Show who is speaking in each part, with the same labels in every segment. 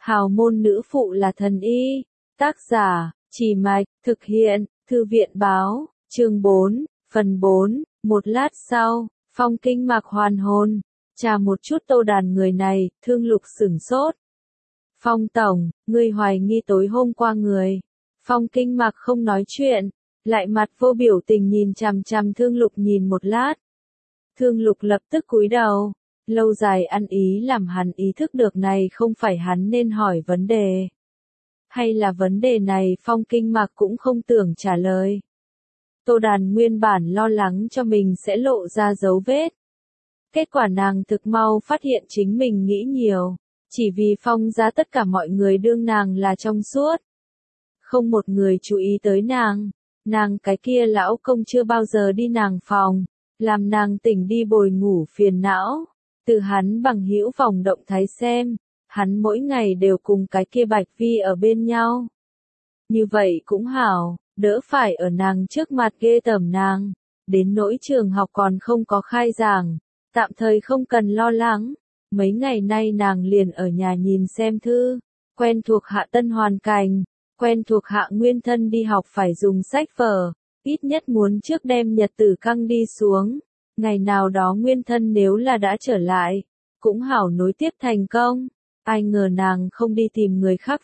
Speaker 1: Hào môn nữ phụ là thần y. Tác giả, Trì Mạch, thực hiện, Thư viện báo, chương 4, phần 4, một lát sau, Phong Kinh Mạc hoàn hồn, chà một chút Tô Đàn người này, Thương Lục sửng sốt. Phong tổng, ngươi hoài nghi tối hôm qua người. Phong Kinh Mạc không nói chuyện, lại mặt vô biểu tình nhìn chằm chằm Thương Lục nhìn một lát. Thương Lục lập tức cúi đầu, lâu dài ăn ý làm hắn ý thức được này không phải hắn nên hỏi vấn đề. Hay là vấn đề này Phong Kinh Mạc cũng không tưởng trả lời. Tô Đàn nguyên bản lo lắng cho mình sẽ lộ ra dấu vết. Kết quả nàng thực mau phát hiện chính mình nghĩ nhiều, chỉ vì Phong ra tất cả mọi người đương nàng là trong suốt. Không một người chú ý tới nàng cái kia lão công chưa bao giờ đi nàng phòng, làm nàng tỉnh đi bồi ngủ phiền não. Từ hắn bằng hữu vòng động thái xem, hắn mỗi ngày đều cùng cái kia Bạch Vi ở bên nhau. Như vậy cũng hảo, đỡ phải ở nàng trước mặt ghê tởm nàng. Đến nỗi trường học còn không có khai giảng, tạm thời không cần lo lắng. Mấy ngày nay nàng liền ở nhà nhìn xem thư, quen thuộc hạ tân hoàn cảnh, quen thuộc hạ nguyên thân đi học phải dùng sách vở, ít nhất muốn trước đem nhật tử căng đi xuống. Ngày nào đó nguyên thân nếu là đã trở lại, cũng hảo nối tiếp thành công. Ai ngờ nàng không đi tìm người khác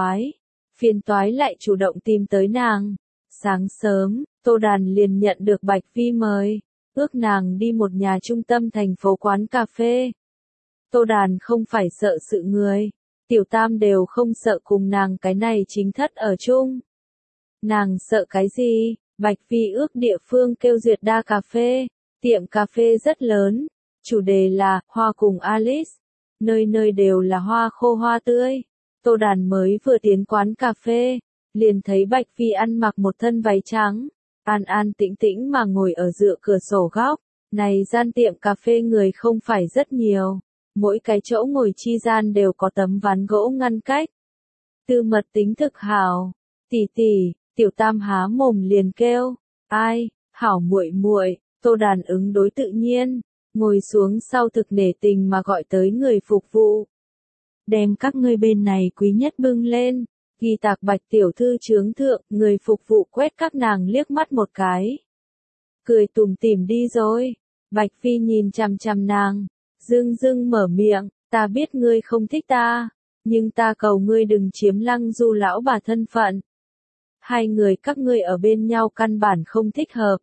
Speaker 1: phiền toái lại chủ động tìm tới nàng. Sáng sớm, Tô Đàn liền nhận được Bạch Vi mời, ước nàng đi một nhà trung tâm thành phố quán cà phê. Tô Đàn không phải sợ sự người, Tiểu Tam đều không sợ cùng nàng cái này chính thất ở chung. Nàng sợ cái gì? Bạch Vi ước địa phương kêu Duyệt Đa cà phê, tiệm cà phê rất lớn, chủ đề là hoa cùng Alice, nơi nơi đều là hoa khô hoa tươi. Tô Đàn mới vừa tiến quán cà phê, liền thấy Bạch Vi ăn mặc một thân váy trắng, an an tĩnh tĩnh mà ngồi ở dựa cửa sổ góc. Này gian tiệm cà phê người không phải rất nhiều, mỗi cái chỗ ngồi chi gian đều có tấm ván gỗ ngăn cách. Tư mật tính thực hảo. Tỷ tỷ, Tiểu Tam há mồm liền kêu, ai, hảo muội muội. Tô Đàn ứng đối tự nhiên, ngồi xuống sau thực nể tình mà gọi tới người phục vụ. Đem các ngươi bên này quý nhất bưng lên, ghi tạc Bạch tiểu thư chướng thượng, người phục vụ quét các nàng liếc mắt một cái. Cười tủm tỉm đi rồi, Bạch Phi nhìn chằm chằm nàng, dưng mở miệng, ta biết ngươi không thích ta, nhưng ta cầu ngươi đừng chiếm Lăng Du lão bà thân phận. Hai người các ngươi ở bên nhau căn bản không thích hợp.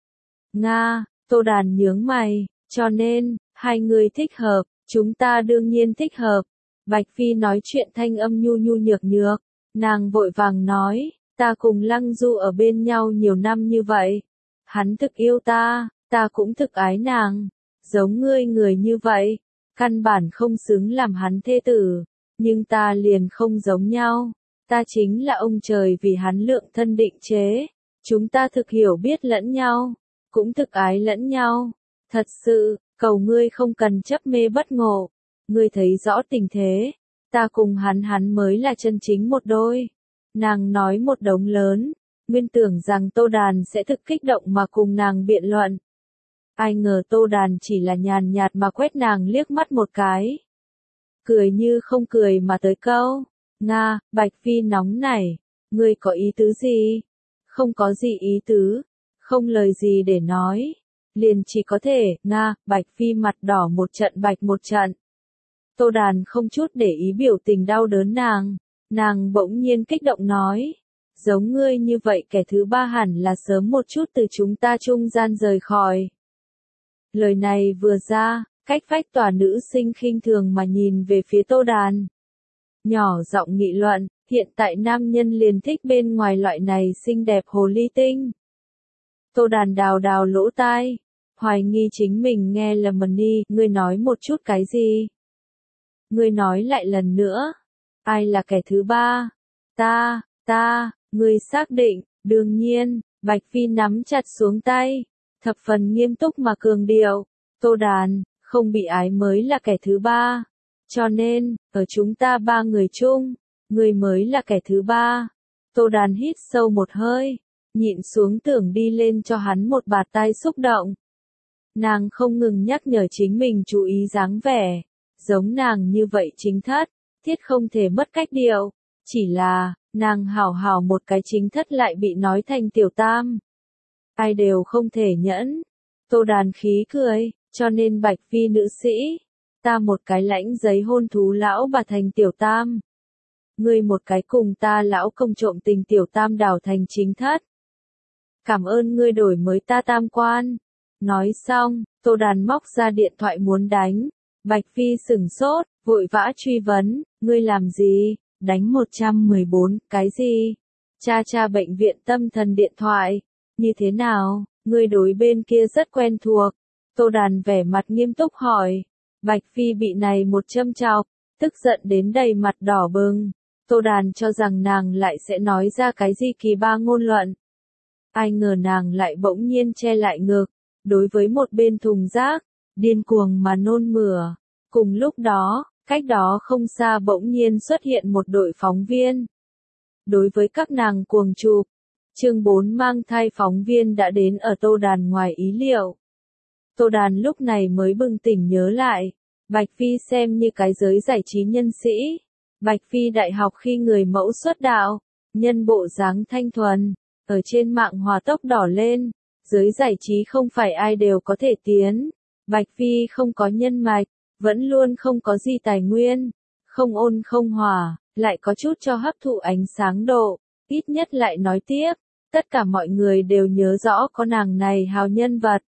Speaker 1: Nga, Tô Đàn nhướng mày, cho nên, hai người thích hợp, chúng ta đương nhiên thích hợp. Bạch Phi nói chuyện thanh âm nhu nhược, nàng vội vàng nói, ta cùng Lăng Du ở bên nhau nhiều năm như vậy. Hắn thực yêu ta, ta cũng thực ái nàng, giống ngươi người như vậy, căn bản không xứng làm hắn thê tử, nhưng ta liền không giống nhau, ta chính là ông trời vì hắn lượng thân định chế, chúng ta thực hiểu biết lẫn nhau, cũng thực ái lẫn nhau, thật sự, cầu ngươi không cần chấp mê bất ngộ, ngươi thấy rõ tình thế, ta cùng hắn mới là chân chính một đôi. Nàng nói một đống lớn, nguyên tưởng rằng Tô Đàn sẽ thực kích động mà cùng nàng biện luận. Ai ngờ Tô Đàn chỉ là nhàn nhạt mà quét nàng liếc mắt một cái. Cười như không cười mà tới câu, Nga, Bạch Phi nóng nảy, ngươi có ý tứ gì? Không có gì ý tứ, không lời gì để nói, liền chỉ có thể, Nga, Bạch Phi mặt đỏ một trận bạch một trận. Tô Đàn không chút để ý biểu tình đau đớn nàng bỗng nhiên kích động nói, giống ngươi như vậy kẻ thứ ba hẳn là sớm một chút từ chúng ta trung gian rời khỏi. Lời này vừa ra, cách vách tòa nữ sinh khinh thường mà nhìn về phía Tô Đàn. Nhỏ giọng nghị luận, hiện tại nam nhân liền thích bên ngoài loại này xinh đẹp hồ ly tinh. Tô Đàn đào lỗ tai, hoài nghi chính mình nghe lầm đi, ngươi nói một chút cái gì? Ngươi nói lại lần nữa, ai là kẻ thứ ba? Ngươi xác định, đương nhiên, Bạch Phi nắm chặt xuống tay, thập phần nghiêm túc mà cường điệu, Tô Đàn, không bị ái mới là kẻ thứ ba, cho nên, ở chúng ta ba người chung, ngươi mới là kẻ thứ ba. Tô Đàn hít sâu một hơi, nhịn xuống tưởng đi lên cho hắn một bạt tai xúc động. Nàng không ngừng nhắc nhở chính mình chú ý dáng vẻ, giống nàng như vậy chính thất, thiết không thể mất cách điệu. Chỉ là, nàng hảo hảo một cái chính thất lại bị nói thành tiểu tam. Ai đều không thể nhẫn. Tô Đàn khí cười, cho nên Bạch Phi nữ sĩ. Ta một cái lãnh giấy hôn thú lão bà thành tiểu tam. Ngươi một cái cùng ta lão công trộm tình tiểu tam đảo thành chính thất. Cảm ơn ngươi đổi mới ta tam quan. Nói xong, Tô Đàn móc ra điện thoại muốn đánh. Bạch Phi sửng sốt, vội vã truy vấn, ngươi làm gì? Đánh 114, cái gì? Cha bệnh viện tâm thần điện thoại. Như thế nào? Ngươi đối bên kia rất quen thuộc. Tô Đàn vẻ mặt nghiêm túc hỏi. Bạch Phi bị này một châm chọc, tức giận đến đầy mặt đỏ bừng. Tô Đàn cho rằng nàng lại sẽ nói ra cái gì kỳ ba ngôn luận. Ai ngờ nàng lại bỗng nhiên che lại ngực, đối với một bên thùng rác, điên cuồng mà nôn mửa. Cùng lúc đó, cách đó không xa bỗng nhiên xuất hiện một đội phóng viên. Đối với các nàng cuồng chụp, chương 4 mang thai phóng viên đã đến ở Tô Đàn ngoài ý liệu. Tô Đàn lúc này mới bừng tỉnh nhớ lại, Bạch Phi xem như cái giới giải trí nhân sĩ. Bạch Phi đại học khi người mẫu xuất đạo, nhân bộ dáng thanh thuần, ở trên mạng hòa tốc đỏ lên, giới giải trí không phải ai đều có thể tiến. Bạch Phi không có nhân mạch, vẫn luôn không có gì tài nguyên, không ôn không hòa, lại có chút cho hấp thụ ánh sáng độ, ít nhất lại nói tiếp, tất cả mọi người đều nhớ rõ có nàng này hào nhân vật.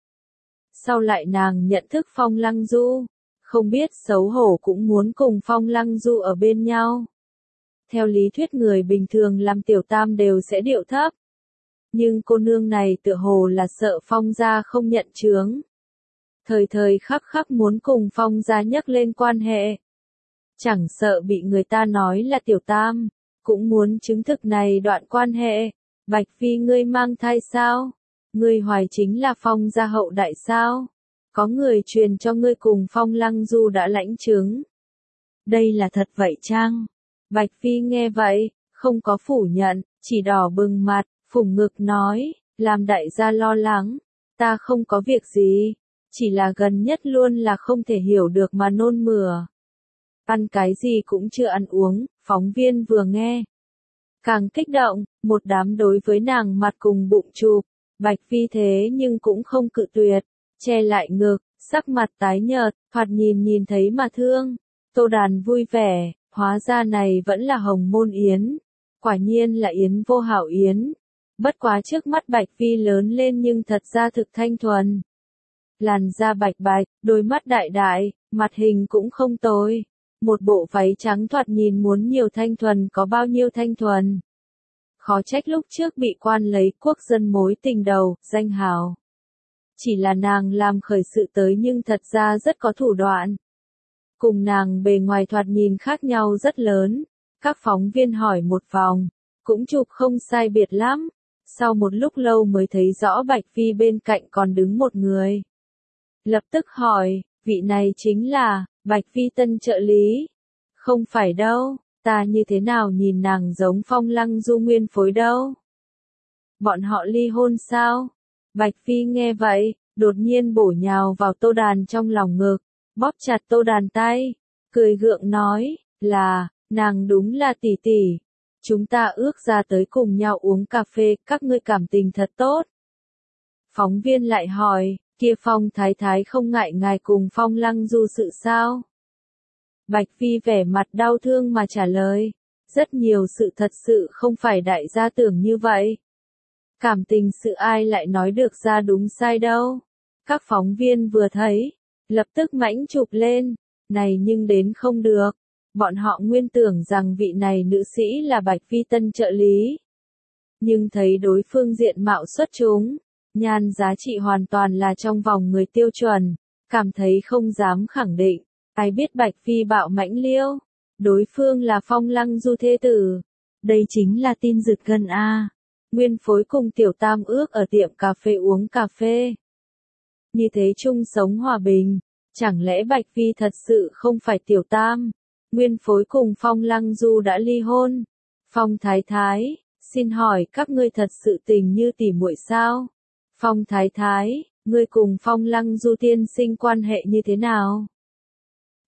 Speaker 1: Sau lại nàng nhận thức Phong Lăng Du, không biết xấu hổ cũng muốn cùng Phong Lăng Du ở bên nhau. Theo lý thuyết người bình thường làm tiểu tam đều sẽ điệu thấp. Nhưng cô nương này tựa hồ là sợ Phong gia không nhận chướng. Thời thời khắc khắc muốn cùng Phong gia nhắc lên quan hệ. Chẳng sợ bị người ta nói là tiểu tam, cũng muốn chứng thực này đoạn quan hệ. Bạch Phi ngươi mang thai sao? Ngươi hoài chính là Phong gia hậu đại sao? Có người truyền cho ngươi cùng Phong Lăng Du đã lãnh chứng. Đây là thật vậy chăng? Bạch Phi nghe vậy, không có phủ nhận, chỉ đỏ bừng mặt, phủng ngực nói, làm đại gia lo lắng, ta không có việc gì, chỉ là gần nhất luôn là không thể hiểu được mà nôn mửa. Ăn cái gì cũng chưa ăn uống, phóng viên vừa nghe. Càng kích động, một đám đối với nàng mặt cùng bụng chụp, Bạch Phi thế nhưng cũng không cự tuyệt, che lại ngực, sắc mặt tái nhợt, thoạt nhìn thấy mà thương. Tô Đàn vui vẻ, hóa ra này vẫn là Hồng Môn Yến. Quả nhiên là Yến vô hảo Yến. Bất quá trước mắt Bạch Phi lớn lên nhưng thật ra thực thanh thuần. Làn da bạch bạch, đôi mắt đại đại, mặt hình cũng không tồi. Một bộ váy trắng thoạt nhìn muốn nhiều thanh thuần có bao nhiêu thanh thuần. Khó trách lúc trước bị quan lấy quốc dân mối tình đầu, danh hào. Chỉ là nàng làm khởi sự tới nhưng thật ra rất có thủ đoạn. Cùng nàng bề ngoài thoạt nhìn khác nhau rất lớn. Các phóng viên hỏi một vòng, cũng chụp không sai biệt lắm. Sau một lúc lâu mới thấy rõ Bạch Phi bên cạnh còn đứng một người. Lập tức hỏi, vị này chính là Bạch Phi tân trợ lý. Không phải đâu, ta như thế nào nhìn nàng giống Phong Lăng Du nguyên phối đâu. Bọn họ ly hôn sao? Bạch Phi nghe vậy, đột nhiên bổ nhào vào Tô Đàn trong lòng ngực, bóp chặt Tô Đàn tay, cười gượng nói, là, nàng đúng là tỷ tỷ. Chúng ta ước ra tới cùng nhau uống cà phê, các ngươi cảm tình thật tốt. Phóng viên lại hỏi, kia Phong Thái Thái không ngại ngài cùng Phong Lăng Du sự sao? Bạch Phi vẻ mặt đau thương mà trả lời, rất nhiều sự thật sự không phải đại gia tưởng như vậy. Cảm tình sự ai lại nói được ra đúng sai đâu. Các phóng viên vừa thấy, lập tức mãnh chụp lên, này nhưng đến không được. Bọn họ nguyên tưởng rằng vị này nữ sĩ là Bạch Phi tân trợ lý. Nhưng thấy đối phương diện mạo xuất chúng, nhan giá trị hoàn toàn là trong vòng người tiêu chuẩn, cảm thấy không dám khẳng định. Ai biết Bạch Phi bạo mãnh liêu, đối phương là Phong Lăng Du thê tử. Đây chính là tin giật gân a. Nguyên phối cùng tiểu tam ước ở tiệm cà phê uống cà phê. Như thế chung sống hòa bình, chẳng lẽ Bạch Phi thật sự không phải tiểu tam? Nguyên phối cùng Phong Lăng Du đã ly hôn. Phong Thái Thái, xin hỏi các ngươi thật sự tình như tỉ muội sao? Phong Thái Thái, ngươi cùng Phong Lăng Du tiên sinh quan hệ như thế nào?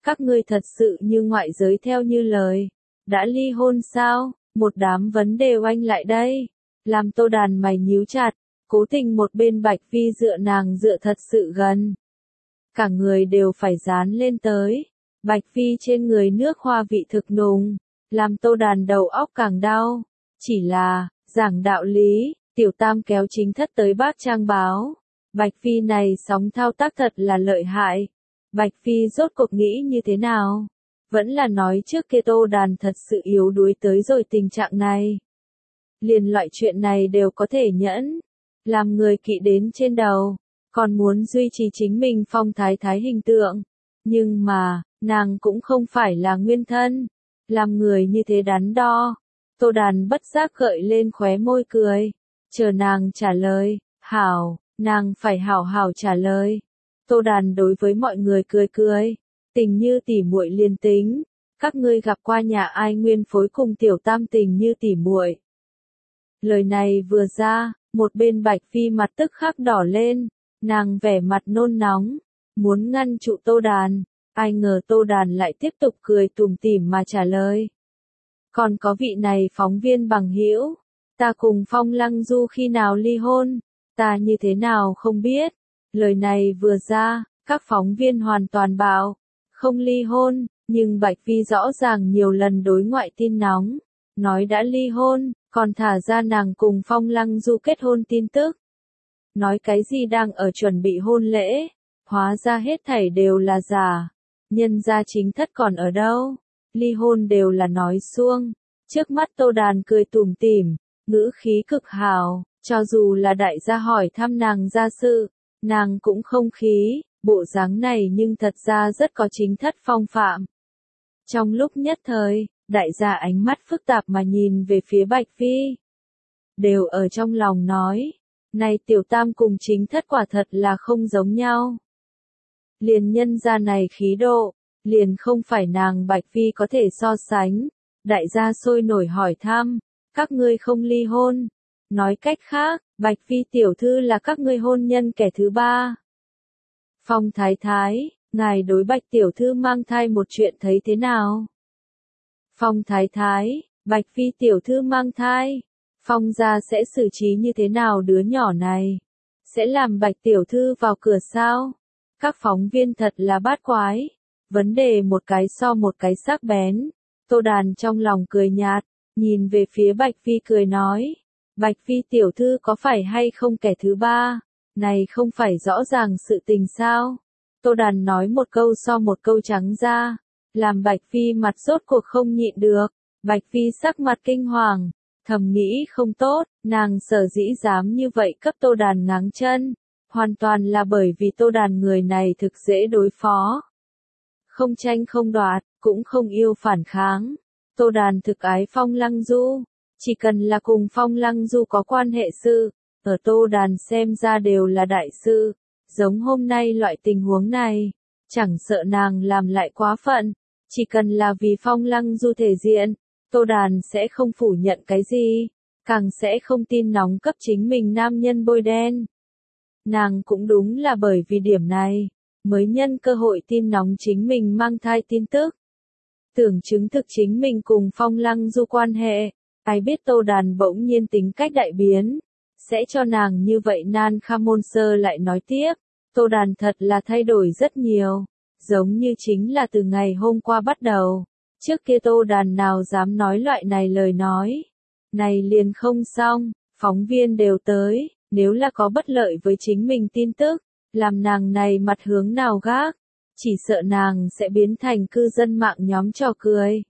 Speaker 1: Các ngươi thật sự như ngoại giới theo như lời. Đã ly hôn sao? Một đám vấn đề oanh lại đây. Làm Tô Đàn mày nhíu chặt, cố tình một bên Bạch Phi dựa nàng dựa thật sự gần. Cả người đều phải dán lên tới. Bạch Phi trên người nước hoa vị thực nùng, làm Tô Đàn đầu óc càng đau. Chỉ là, giảng đạo lý, Tiểu Tam kéo chính thất tới bác trang báo. Bạch Phi này sóng thao tác thật là lợi hại. Bạch Phi rốt cuộc nghĩ như thế nào? Vẫn là nói trước kia Tô Đàn thật sự yếu đuối tới rồi tình trạng này. Liền loại chuyện này đều có thể nhẫn. Làm người kỵ đến trên đầu. Còn muốn duy trì chính mình phong thái thái hình tượng. Nhưng mà, nàng cũng không phải là nguyên thân. Làm người như thế đắn đo. Tô Đàn bất giác gợi lên khóe môi cười. Chờ nàng trả lời. Hảo, nàng phải hảo hảo trả lời. Tô Đàn đối với mọi người cười cười. Tình như tỉ muội liền tính. Các ngươi gặp qua nhà ai nguyên phối cùng Tiểu Tam tình như tỉ muội. Lời này vừa ra, một bên Bạch Phi mặt tức khắc đỏ lên. Nàng vẻ mặt nôn nóng. Muốn ngăn trụ Tô Đàn. Ai ngờ Tô Đàn lại tiếp tục cười tủm tỉm mà trả lời. Còn có vị này phóng viên bằng hữu, ta cùng Phong Lăng Du khi nào ly hôn, ta như thế nào không biết. Lời này vừa ra, các phóng viên hoàn toàn bảo, không ly hôn, nhưng Bạch Phi rõ ràng nhiều lần đối ngoại tin nóng, nói đã ly hôn, còn thả ra nàng cùng Phong Lăng Du kết hôn tin tức. Nói cái gì đang ở chuẩn bị hôn lễ, hóa ra hết thảy đều là giả, nhân gia chính thất còn ở đâu. Ly hôn đều là nói suông. Trước mắt Tô Đàn cười tủm tỉm, ngữ khí cực hào, cho dù là đại gia hỏi thăm nàng gia sự, nàng cũng không khí, bộ dáng này nhưng thật ra rất có chính thất phong phạm. Trong lúc nhất thời, đại gia ánh mắt phức tạp mà nhìn về phía Bạch Phi. Đều ở trong lòng nói, này Tiểu Tam cùng chính thất quả thật là không giống nhau. Liền nhân gia này khí độ, liền không phải nàng Bạch Phi có thể so sánh. Đại gia sôi nổi hỏi thăm, các ngươi không ly hôn. Nói cách khác, Bạch Phi tiểu thư là các ngươi hôn nhân kẻ thứ ba. Phong Thái Thái, ngài đối Bạch tiểu thư mang thai một chuyện thấy thế nào? Phong Thái Thái, Bạch Phi tiểu thư mang thai. Phong gia sẽ xử trí như thế nào đứa nhỏ này? Sẽ làm Bạch tiểu thư vào cửa sao? Các phóng viên thật là bát quái. Vấn đề một cái so một cái sắc bén. Tô Đàn trong lòng cười nhạt, nhìn về phía Bạch Phi cười nói. Bạch Phi tiểu thư có phải hay không kẻ thứ ba? Này không phải rõ ràng sự tình sao? Tô Đàn nói một câu so một câu trắng ra. Làm Bạch Phi mặt rốt cuộc không nhịn được. Bạch Phi sắc mặt kinh hoàng. Thầm nghĩ không tốt, nàng sở dĩ dám như vậy cấp Tô Đàn ngáng chân. Hoàn toàn là bởi vì Tô Đàn người này thực dễ đối phó. Không tranh không đoạt, cũng không yêu phản kháng. Tô Đàn thực ái Phong Lăng Du. Chỉ cần là cùng Phong Lăng Du có quan hệ sự, ở Tô Đàn xem ra đều là đại sự. Giống hôm nay loại tình huống này, chẳng sợ nàng làm lại quá phận. Chỉ cần là vì Phong Lăng Du thể diện, Tô Đàn sẽ không phủ nhận cái gì, càng sẽ không tin nóng cấp chính mình nam nhân bôi đen. Nàng cũng đúng là bởi vì điểm này, mới nhân cơ hội tin nóng chính mình mang thai tin tức. Tưởng chứng thực chính mình cùng Phong Lăng Du quan hệ, ai biết Tô Đàn bỗng nhiên tính cách đại biến, sẽ cho nàng như vậy nan kha môn sơ lại nói tiếp. Tô Đàn thật là thay đổi rất nhiều, giống như chính là từ ngày hôm qua bắt đầu. Trước kia Tô Đàn nào dám nói loại này lời nói. Này liền không xong, phóng viên đều tới, nếu là có bất lợi với chính mình tin tức, làm nàng này mặt hướng nào gác, chỉ sợ nàng sẽ biến thành cư dân mạng nhóm trò cười.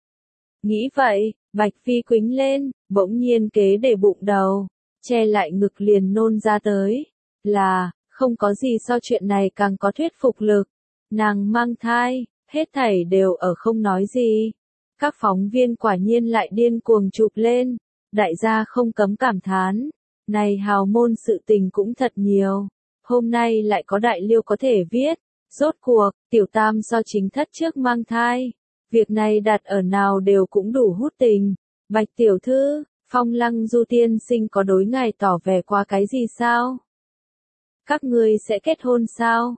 Speaker 1: Nghĩ vậy, Bạch Phi quĩnh lên, bỗng nhiên kế để bụng đầu, che lại ngực liền nôn ra tới, là, không có gì so chuyện này càng có thuyết phục lực. Nàng mang thai, hết thảy đều ở không nói gì. Các phóng viên quả nhiên lại điên cuồng chụp lên, đại gia không cấm cảm thán, này hào môn sự tình cũng thật nhiều. Hôm nay lại có đại liêu có thể viết, rốt cuộc, Tiểu Tam do chính thất trước mang thai. Việc này đặt ở nào đều cũng đủ hút tình. Bạch tiểu thư, Phong Lăng Du tiên sinh có đối ngài tỏ vẻ qua cái gì sao? Các ngươi sẽ kết hôn sao?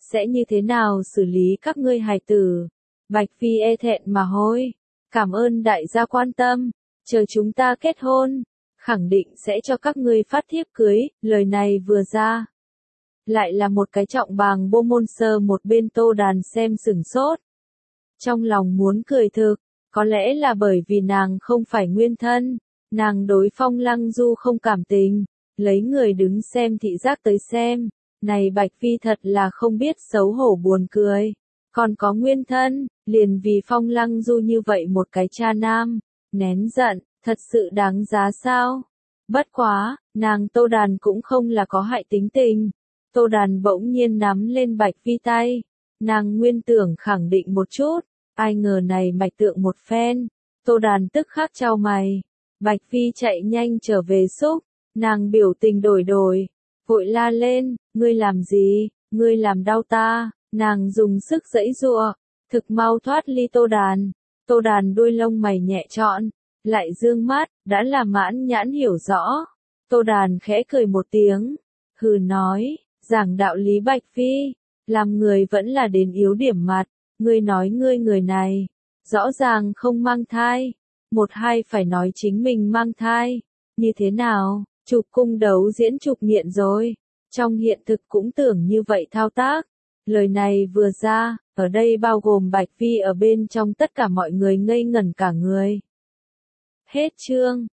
Speaker 1: sẽ như thế nào xử lý các ngươi hài tử? Bạch Phi e thẹn mà hối. Cảm ơn đại gia quan tâm, chờ chúng ta kết hôn, khẳng định sẽ cho các ngươi phát thiếp cưới, lời này vừa ra. Lại là một cái trọng bàng bô môn sơ một bên Tô Đàn xem sửng sốt. Trong lòng muốn cười thực, có lẽ là bởi vì nàng không phải nguyên thân, nàng đối Phong Lăng Du không cảm tình, lấy người đứng xem thị giác tới xem, này Bạch Phi thật là không biết xấu hổ buồn cười, còn có nguyên thân, liền vì Phong Lăng Du như vậy một cái cha nam, nén giận, thật sự đáng giá sao? Bất quá, nàng Tô Đàn cũng không là có hại tính tình. Tô Đàn bỗng nhiên nắm lên Bạch Phi tay, nàng nguyên tưởng khẳng định một chút, ai ngờ này mạch tượng một phen, Tô Đàn tức khắc chau mày, Bạch Phi chạy nhanh trở về xúc, nàng biểu tình đổi đổi, vội la lên, ngươi làm gì, ngươi làm đau ta, nàng dùng sức giãy giụa, thực mau thoát ly Tô Đàn đuôi lông mày nhẹ trọn, lại dương mắt, đã là mãn nhãn hiểu rõ, Tô Đàn khẽ cười một tiếng, hừ nói, giảng đạo lý Bạch Phi, làm người vẫn là đến yếu điểm mặt, ngươi nói ngươi người này, rõ ràng không mang thai, một hai phải nói chính mình mang thai, như thế nào, chụp cung đấu diễn chụp nghiện rồi, trong hiện thực cũng tưởng như vậy thao tác, lời này vừa ra, ở đây bao gồm Bạch Phi ở bên trong tất cả mọi người ngây ngẩn cả người. Hết chương.